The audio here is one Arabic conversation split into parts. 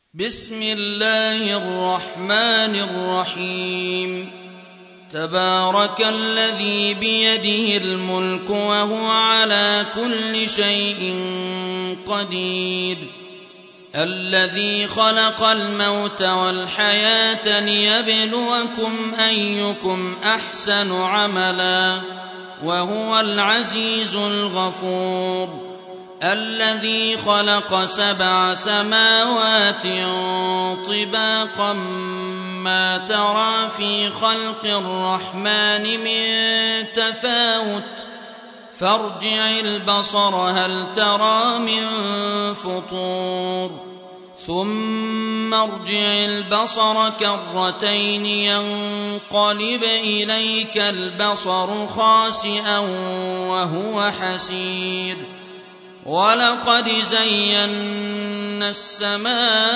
بسم الله الرحمن الرحيم. تبارك الذي بيده الملك وهو على كل شيء قدير. الذي خلق الموت والحياة ليبلوكم أيكم أحسن عملا وهو العزيز الغفور. الذي خلق 7 سماوات طباقا ما ترى في خلق الرحمن من تفاوت فارجع البصر هل ترى من فطور ثم ارجع البصر كرتين ينقلب إليك البصر خاسئا وهو حسير. ولقد زينا السماء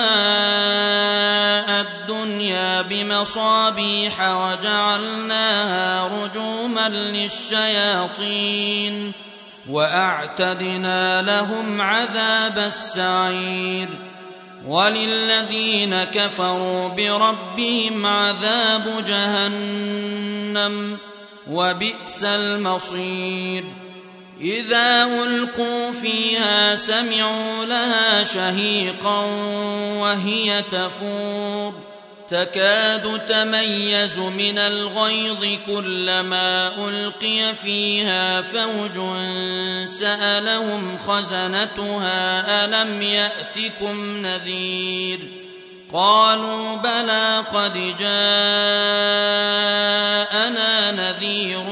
الدنيا بمصابيح وجعلناها رجوما للشياطين وأعتدنا لهم عذاب السعير. وللذين كفروا بربهم عذاب جهنم وبئس المصير. إذا ألقوا فيها سمعوا لها شهيقا وهي تفور تكاد تميز من الغيظ كلما ألقي فيها فوج سألهم خزنتها ألم يأتكم نذير قالوا بلى قد جاءنا نذير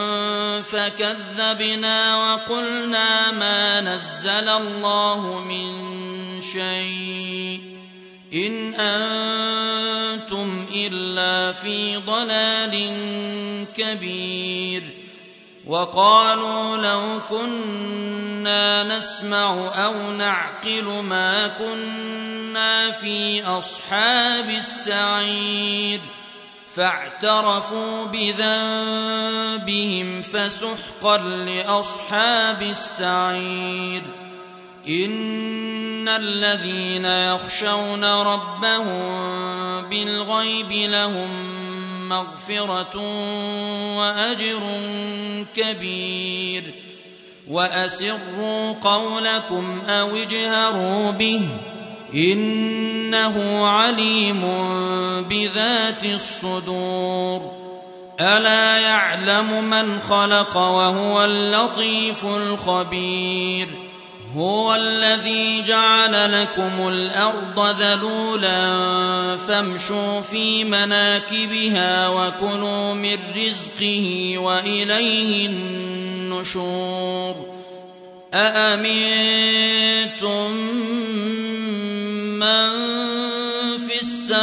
فكذبنا وقلنا ما نزل الله من شيء إن أنتم إلا في ضلال كبير. وقالوا لو كنا نسمع أو نعقل ما كنا في أصحاب السعير فاعترفوا بذنبهم فسحقا لأصحاب السعير. إن الذين يخشون ربهم بالغيب لهم مغفرة وأجر كبير. وأسروا قولكم أو اجهروا به إنه عليم بذات الصدور. ألا يعلم من خلق وهو اللطيف الخبير. هو الذي جعل لكم الأرض ذلولا فامشوا في مناكبها وكلوا من رزقه وإليه النشور. أأمنتم من في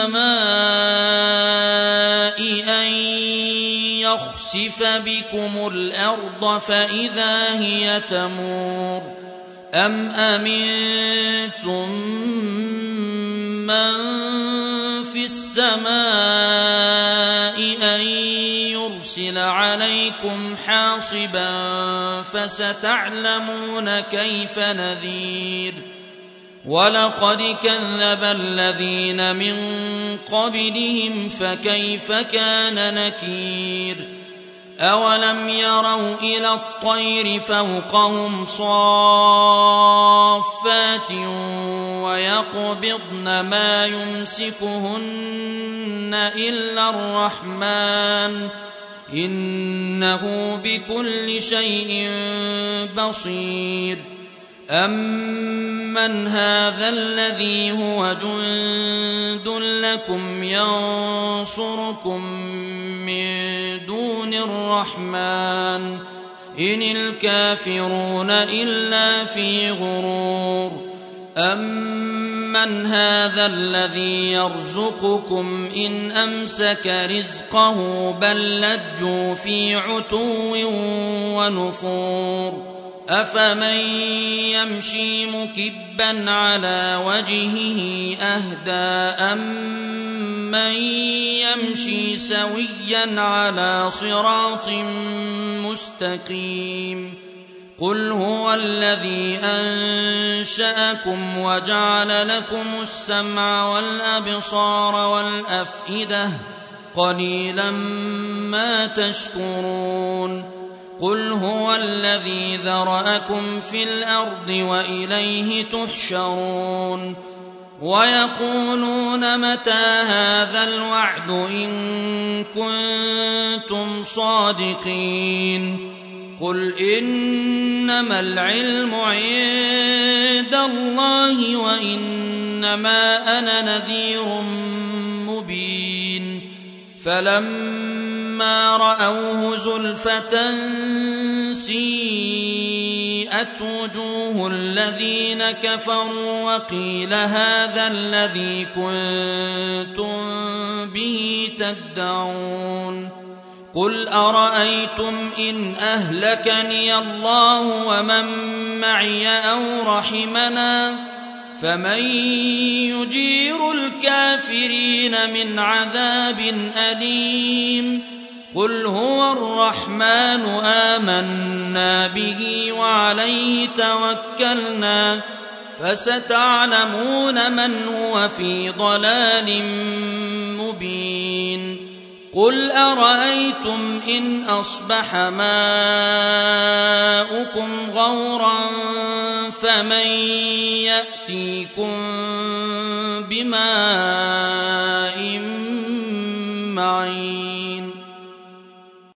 السماء أن يخسف بكم الأرض فإذا هي تمور أم أمنتم من في السماء أن يرسل عليكم حاصبا فستعلمون كيف نذير. ولقد كذب الذين من قبلهم فكيف كان نكير. أولم يروا إلى الطير فوقهم صافات ويقبضن ما يمسكهن إلا الرحمن إنه بكل شيء بصير. أمن هذا الذي هو جند لكم ينصركم من دون الرحمن إن الكافرون إلا في غرور. أمن هذا الذي يرزقكم إن أمسك رزقه بل لجوا في عتو ونفور. أفمن يمشي مكبا على وجهه أهدى أمن يمشي سويا على صراط مستقيم. قل هو الذي أنشأكم وجعل لكم السمع والأبصار والأفئدة قليلا ما تشكرون قل هو الذي ذرأكم في الأرض وإليه تحشرون ويقولون متى هذا الوعد إن كنتم صادقين قل إنما العلم عند الله وإنما أنا نذير مبين فلما رأوه زلفة سيئت وجوه الذين كفروا وقيل هذا الذي كنتم به تدعون قل أرأيتم إن أهلكني الله ومن معي أو رحمنا فمن يجير الكافرين من عذاب أليم قل هو الرحمن آمنا به وعليه توكلنا فستعلمون من هو في ضلال مبين قل أرأيتم إن أصبح ماؤكم غورا فمن يأتيكم بماء